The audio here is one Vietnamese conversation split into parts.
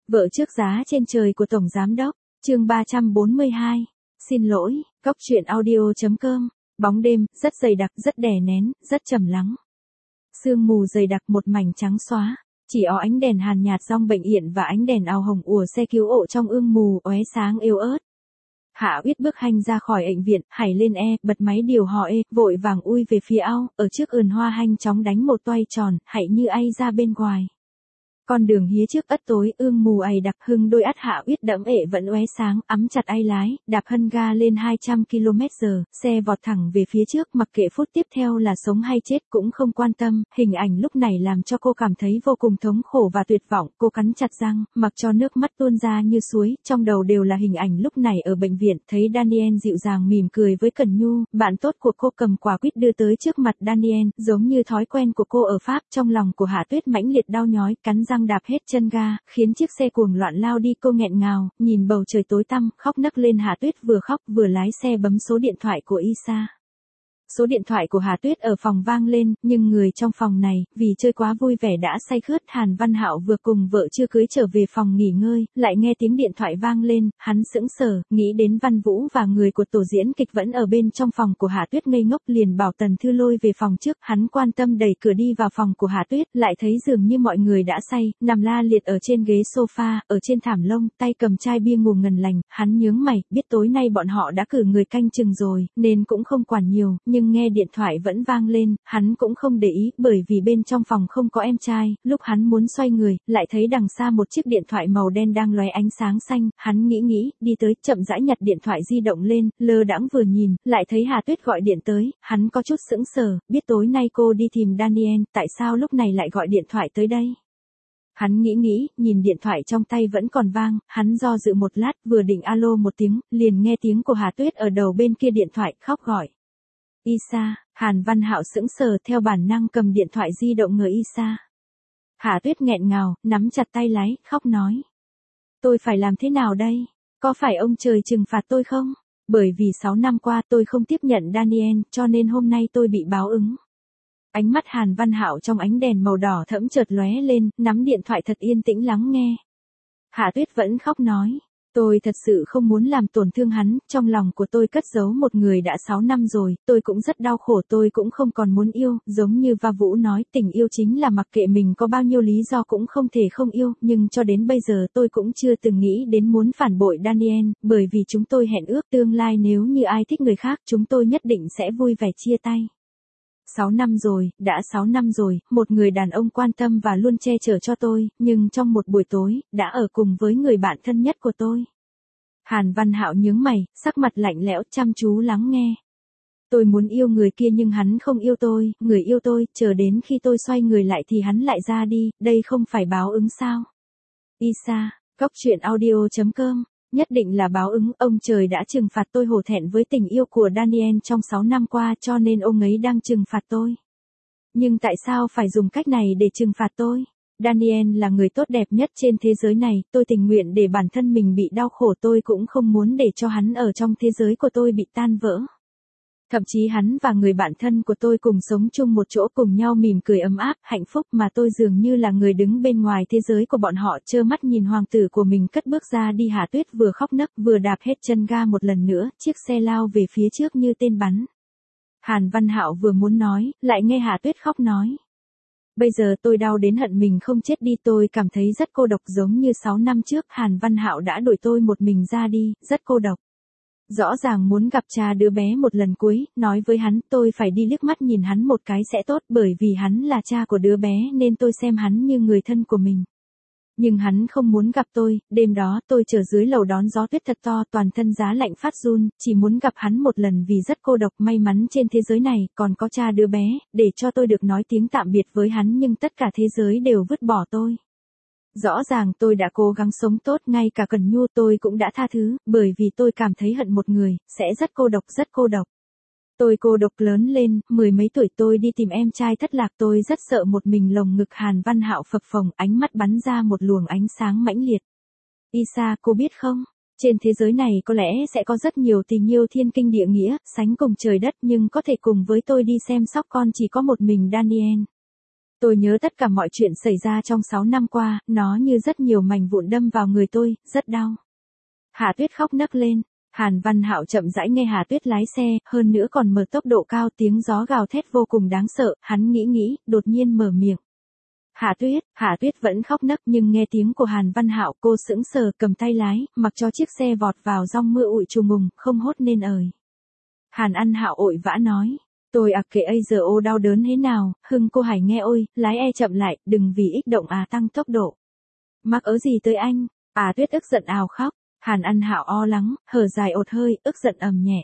Vợ trước giá trên trời của Tổng Giám Đốc, chương 342. Xin lỗi, góc truyện audio.com. Bóng đêm, rất dày đặc, rất đè nén, rất trầm lắng. Sương mù dày đặc một mảnh trắng xóa, chỉ có ánh đèn hàn nhạt dong bệnh viện và ánh đèn ào hồng ùa xe cứu hộ trong ương mù óe sáng yếu ớt. Hạ Uyết bước hành ra khỏi bệnh viện, hảy lên bật máy điều hòa vội vàng ui về phía ao, ở trước ườn hoa hanh chóng đánh một toay tròn, hảy như ai ra bên ngoài. Con đường hía trước ất tối, ương mù ày đặc, hưng đôi ắt Hạ Uyết đẫm vẫn óe sáng, ắm chặt ai lái, đạp hân ga lên 200 km/h, xe vọt thẳng về phía trước, mặc kệ phút tiếp theo là sống hay chết cũng không quan tâm. Hình ảnh lúc này làm cho cô cảm thấy vô cùng thống khổ và tuyệt vọng, cô cắn chặt răng, mặc cho nước mắt tuôn ra như suối, trong đầu đều là hình ảnh lúc này ở bệnh viện, thấy Daniel dịu dàng mỉm cười với Cẩn Nhu, bạn tốt của cô cầm quả quýt đưa tới trước mặt Daniel, giống như thói quen của cô ở Pháp. Trong lòng của Hạ Tuyết mãnh liệt đau nhói, cắn răng đạp hết chân ga, khiến chiếc xe cuồng loạn lao đi. Cô nghẹn ngào, nhìn bầu trời tối tăm, khóc nấc lên. Hạ Tuyết vừa khóc vừa lái xe bấm số điện thoại của Isa. Số điện thoại của Hạ Tuyết ở phòng vang lên, nhưng người trong phòng này, vì chơi quá vui vẻ đã say khướt. Hàn Văn Hạo vừa cùng vợ chưa cưới trở về phòng nghỉ ngơi, lại nghe tiếng điện thoại vang lên, hắn sững sờ, nghĩ đến Văn Vũ và người của tổ diễn kịch vẫn ở bên trong phòng của Hạ Tuyết ngây ngốc, liền bảo Tần Thư lôi về phòng trước. Hắn quan tâm đẩy cửa đi vào phòng của Hạ Tuyết, lại thấy dường như mọi người đã say, nằm la liệt ở trên ghế sofa, ở trên thảm lông, tay cầm chai bia ngủ ngần lành. Hắn nhướng mày, biết tối nay bọn họ đã cử người canh chừng rồi, nên cũng không quản nhiều, nhưng nghe điện thoại vẫn vang lên, hắn cũng không để ý, bởi vì bên trong phòng không có em trai. Lúc hắn muốn xoay người, lại thấy đằng xa một chiếc điện thoại màu đen đang lóe ánh sáng xanh. Hắn nghĩ, đi tới, chậm rãi nhặt điện thoại di động lên, lơ đãng vừa nhìn, lại thấy Hà Tuyết gọi điện tới. Hắn có chút sững sờ, biết tối nay cô đi tìm Daniel, tại sao lúc này lại gọi điện thoại tới đây? Hắn nghĩ, nhìn điện thoại trong tay vẫn còn vang, hắn do dự một lát, vừa định alo một tiếng, liền nghe tiếng của Hà Tuyết ở đầu bên kia điện thoại, khóc gọi. Isa. Hàn Văn Hạo sững sờ, theo bản năng cầm điện thoại di động ngờ Isa. Hạ Tuyết nghẹn ngào, nắm chặt tay lái, khóc nói. Tôi phải làm thế nào đây? Có phải ông trời trừng phạt tôi không? Bởi vì 6 năm qua tôi không tiếp nhận Daniel, cho nên hôm nay tôi bị báo ứng. Ánh mắt Hàn Văn Hạo trong ánh đèn màu đỏ thẫm chợt lóe lên, nắm điện thoại thật yên tĩnh lắng nghe. Hạ Tuyết vẫn khóc nói. Tôi thật sự không muốn làm tổn thương hắn, trong lòng của tôi cất giấu một người đã 6 năm rồi, tôi cũng rất đau khổ, tôi cũng không còn muốn yêu, giống như Va Vũ nói, tình yêu chính là mặc kệ mình có bao nhiêu lý do cũng không thể không yêu, nhưng cho đến bây giờ tôi cũng chưa từng nghĩ đến muốn phản bội Daniel, bởi vì chúng tôi hẹn ước tương lai nếu như ai thích người khác, chúng tôi nhất định sẽ vui vẻ chia tay. 6 năm rồi, đã 6 năm rồi, một người đàn ông quan tâm và luôn che chở cho tôi, nhưng trong một buổi tối, đã ở cùng với người bạn thân nhất của tôi. Hàn Văn Hạo nhướng mày, sắc mặt lạnh lẽo, chăm chú lắng nghe. Tôi muốn yêu người kia nhưng hắn không yêu tôi, người yêu tôi, chờ đến khi tôi xoay người lại thì hắn lại ra đi, đây không phải báo ứng sao? Isa, góc truyện audio.com. Nhất định là báo ứng, ông trời đã trừng phạt tôi hổ thẹn với tình yêu của Daniel trong 6 năm qua, cho nên ông ấy đang trừng phạt tôi. Nhưng tại sao phải dùng cách này để trừng phạt tôi? Daniel là người tốt đẹp nhất trên thế giới này, tôi tình nguyện để bản thân mình bị đau khổ, tôi cũng không muốn để cho hắn ở trong thế giới của tôi bị tan vỡ. Thậm chí hắn và người bạn thân của tôi cùng sống chung một chỗ, cùng nhau mỉm cười ấm áp, hạnh phúc, mà tôi dường như là người đứng bên ngoài thế giới của bọn họ, trơ mắt nhìn hoàng tử của mình cất bước ra đi. Hạ Tuyết vừa khóc nấc vừa đạp hết chân ga một lần nữa, chiếc xe lao về phía trước như tên bắn. Hàn Văn Hạo vừa muốn nói, lại nghe Hạ Tuyết khóc nói. Bây giờ tôi đau đến hận mình không chết đi, tôi cảm thấy rất cô độc, giống như 6 năm trước Hàn Văn Hạo đã đuổi tôi một mình ra đi, rất cô độc. Rõ ràng muốn gặp cha đứa bé một lần cuối, nói với hắn tôi phải đi liếc mắt nhìn hắn một cái sẽ tốt, bởi vì hắn là cha của đứa bé nên tôi xem hắn như người thân của mình. Nhưng hắn không muốn gặp tôi, đêm đó tôi chờ dưới lầu đón gió tuyết thật to, toàn thân giá lạnh phát run, chỉ muốn gặp hắn một lần vì rất cô độc. May mắn trên thế giới này còn có cha đứa bé, để cho tôi được nói tiếng tạm biệt với hắn, nhưng tất cả thế giới đều vứt bỏ tôi. Rõ ràng tôi đã cố gắng sống tốt, ngay cả Cẩn Nhu tôi cũng đã tha thứ, bởi vì tôi cảm thấy hận một người, sẽ rất cô độc, rất cô độc. Tôi cô độc lớn lên, 10 mấy tuổi tôi đi tìm em trai thất lạc, tôi rất sợ một mình. Lồng ngực Hàn Văn Hạo phập phồng, ánh mắt bắn ra một luồng ánh sáng mãnh liệt. Isa, cô biết không? Trên thế giới này có lẽ sẽ có rất nhiều tình yêu thiên kinh địa nghĩa, sánh cùng trời đất, nhưng có thể cùng với tôi đi xem sóc con chỉ có một mình Daniel. Tôi nhớ tất cả mọi chuyện xảy ra trong 6 năm qua, nó như rất nhiều mảnh vụn đâm vào người tôi, rất đau. Hạ Tuyết khóc nấc lên. Hàn Văn Hạo chậm rãi nghe Hạ Tuyết lái xe, hơn nữa còn mở tốc độ cao, tiếng gió gào thét vô cùng đáng sợ, hắn nghĩ, đột nhiên mở miệng. Hạ Tuyết vẫn khóc nấc nhưng nghe tiếng của Hàn Văn Hạo cô sững sờ cầm tay lái, mặc cho chiếc xe vọt vào dòng mưa ụi trùng ngùng, không hốt nên ời. Hàn An Hạo ội vã nói. Tôi kệ ấy giờ ô đau đớn thế nào, Hưng cô Hải nghe ôi, lái chậm lại, đừng vì ích động tăng tốc độ. Mắc ớ gì tới anh, Tuyết ức giận ào khóc, Hàn An Hạo o lắng, hở dài ột hơi, ức giận ầm nhẹ.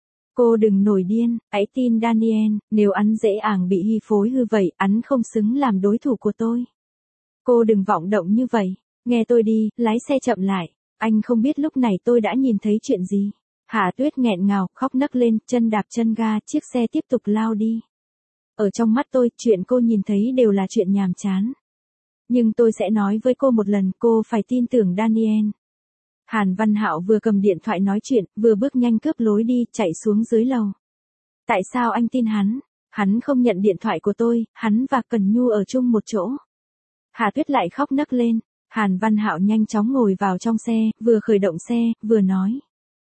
Cô đừng nổi điên, hãy tin Daniel, nếu anh dễ ảng bị hy phối hư vậy, anh không xứng làm đối thủ của tôi. Cô đừng vọng động như vậy, nghe tôi đi, lái xe chậm lại, anh không biết lúc này tôi đã nhìn thấy chuyện gì. Hạ Tuyết nghẹn ngào, khóc nấc lên, chân đạp chân ga, chiếc xe tiếp tục lao đi. Ở trong mắt tôi, chuyện cô nhìn thấy đều là chuyện nhàm chán. Nhưng tôi sẽ nói với cô một lần, cô phải tin tưởng Daniel. Hàn Văn Hạo vừa cầm điện thoại nói chuyện, vừa bước nhanh cướp lối đi, chạy xuống dưới lầu. Tại sao anh tin hắn? Hắn không nhận điện thoại của tôi, hắn và Cần Nhu ở chung một chỗ. Hạ Tuyết lại khóc nấc lên. Hàn Văn Hạo nhanh chóng ngồi vào trong xe, vừa khởi động xe, vừa nói.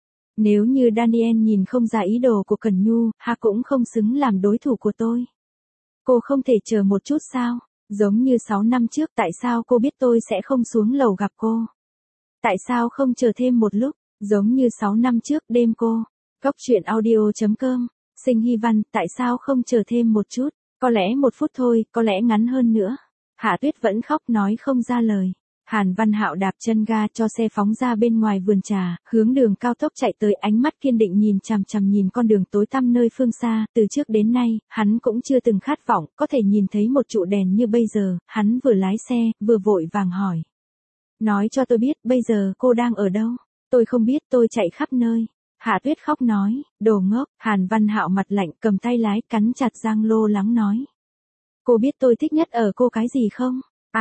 Nếu như Daniel nhìn không ra ý đồ của Cần Nhu, cũng không xứng làm đối thủ của tôi. Cô không thể chờ một chút sao? Giống như 6 năm trước, tại sao cô biết tôi sẽ không xuống lầu gặp cô? Tại sao không chờ thêm một lúc, giống như 6 năm trước đêm cô? Góc truyện audio.com, Sinh Hy Văn, tại sao không chờ thêm một chút? Có lẽ 1 phút thôi, có lẽ ngắn hơn nữa. Hạ Tuyết vẫn khóc nói không ra lời. Hàn Văn Hạo đạp chân ga cho xe phóng ra bên ngoài vườn trà, hướng đường cao tốc chạy tới, ánh mắt kiên định nhìn chằm chằm nhìn con đường tối tăm nơi phương xa, từ trước đến nay, hắn cũng chưa từng khát vọng, có thể nhìn thấy một trụ đèn như bây giờ, hắn vừa lái xe, vừa vội vàng hỏi. Nói cho tôi biết, bây giờ cô đang ở đâu? Tôi không biết, tôi chạy khắp nơi. Hạ Tuyết khóc nói, đồ ngốc, Hàn Văn Hạo mặt lạnh cầm tay lái, cắn chặt răng lô lắng nói. Cô biết tôi thích nhất ở cô cái gì không?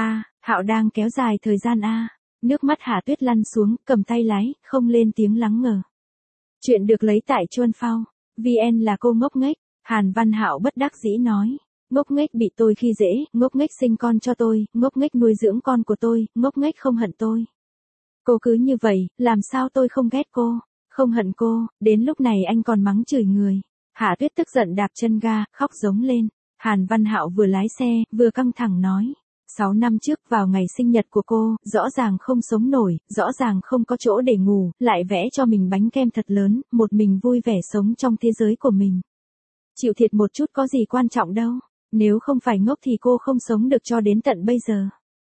Hạo đang kéo dài thời gian Nước mắt Hạ Tuyết lăn xuống, cầm tay lái, không lên tiếng lắng ngờ. Chuyện được lấy tại Chuan Phao. VN là cô ngốc nghếch. Hàn Văn Hạo bất đắc dĩ nói. Ngốc nghếch bị tôi khi dễ, ngốc nghếch sinh con cho tôi, ngốc nghếch nuôi dưỡng con của tôi, ngốc nghếch không hận tôi. Cô cứ như vậy, làm sao tôi không ghét cô, không hận cô, đến lúc này anh còn mắng chửi người. Hạ Tuyết tức giận đạp chân ga, khóc giống lên. Hàn Văn Hạo vừa lái xe, vừa căng thẳng nói. 6 năm trước vào ngày sinh nhật của cô, rõ ràng không sống nổi, rõ ràng không có chỗ để ngủ, lại vẽ cho mình bánh kem thật lớn, một mình vui vẻ sống trong thế giới của mình. Chịu thiệt một chút có gì quan trọng đâu, nếu không phải ngốc thì cô không sống được cho đến tận bây giờ.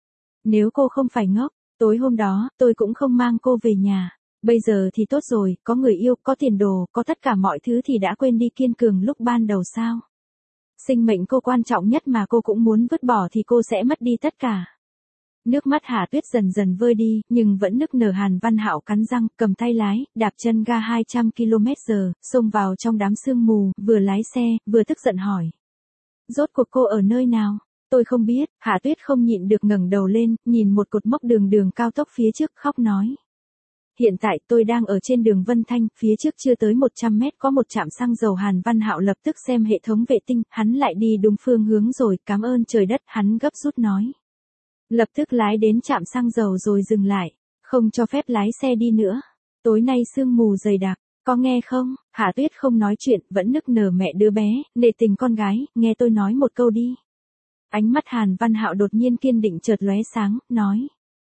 Nếu cô không phải ngốc, tối hôm đó, tôi cũng không mang cô về nhà. Bây giờ thì tốt rồi, có người yêu, có tiền đồ, có tất cả mọi thứ thì đã quên đi kiên cường lúc ban đầu sao? Sinh mệnh cô quan trọng nhất mà cô cũng muốn vứt bỏ thì cô sẽ mất đi tất cả. Nước mắt Hạ Tuyết dần dần vơi đi, nhưng vẫn nức nở. Hàn Văn Hạo cắn răng, cầm tay lái, đạp chân ga 200 km/h, xông vào trong đám sương mù, vừa lái xe, vừa tức giận hỏi. Rốt cuộc cô ở nơi nào? Tôi không biết. Hạ Tuyết không nhịn được ngẩng đầu lên, nhìn một cột mốc đường cao tốc phía trước, khóc nói. Hiện tại tôi đang ở trên đường Vân Thanh, phía trước chưa tới 100 mét có một trạm xăng dầu. Hàn Văn Hạo lập tức xem hệ thống vệ tinh, hắn lại đi đúng phương hướng rồi, cảm ơn trời đất, hắn gấp rút nói. Lập tức lái đến trạm xăng dầu rồi dừng lại, không cho phép lái xe đi nữa. Tối nay sương mù dày đặc, có nghe không? Hạ Tuyết không nói chuyện, vẫn nức nở mẹ đứa bé, nể tình con gái, nghe tôi nói một câu đi. Ánh mắt Hàn Văn Hạo đột nhiên kiên định chợt lóe sáng, nói.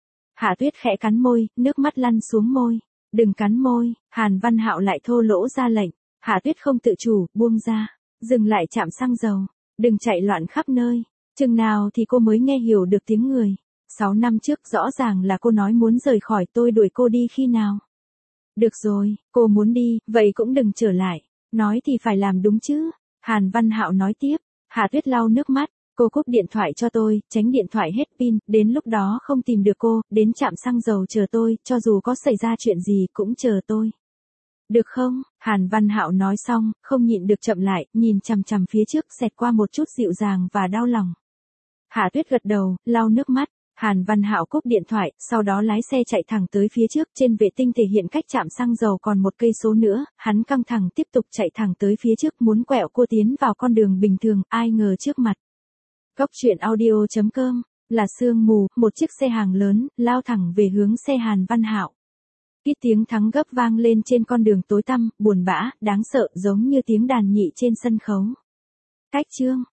Hạ Tuyết khẽ cắn môi, nước mắt lăn xuống môi. Đừng cắn môi, Hàn Văn Hạo lại thô lỗ ra lệnh. Hạ Tuyết không tự chủ, buông ra. Dừng lại chạm xăng dầu. Đừng chạy loạn khắp nơi. Chừng nào thì cô mới nghe hiểu được tiếng người. 6 năm trước rõ ràng là cô nói muốn rời khỏi, tôi đuổi cô đi khi nào? Được rồi, cô muốn đi, vậy cũng đừng trở lại. Nói thì phải làm đúng chứ. Hàn Văn Hạo nói tiếp. Hạ Tuyết lau nước mắt. Cô cúp điện thoại cho tôi, tránh điện thoại hết pin, đến lúc đó không tìm được cô, đến trạm xăng dầu chờ tôi, cho dù có xảy ra chuyện gì cũng chờ tôi. Được không? Hàn Văn Hạo nói xong, không nhịn được chậm lại, nhìn chằm chằm phía trước, xẹt qua một chút dịu dàng và đau lòng. Hạ Tuyết gật đầu, lau nước mắt. Hàn Văn Hạo cúp điện thoại, sau đó lái xe chạy thẳng tới phía trước, trên vệ tinh thể hiện cách trạm xăng dầu còn 1 cây số nữa, hắn căng thẳng tiếp tục chạy thẳng tới phía trước, muốn quẹo cô tiến vào con đường bình thường, ai ngờ trước mặt. Cốc truyện audio.com, là sương mù, một chiếc xe hàng lớn, lao thẳng về hướng xe Hàn Văn Hạo. Ít tiếng thắng gấp vang lên trên con đường tối tăm, buồn bã, đáng sợ giống như tiếng đàn nhị trên sân khấu. Cách chương.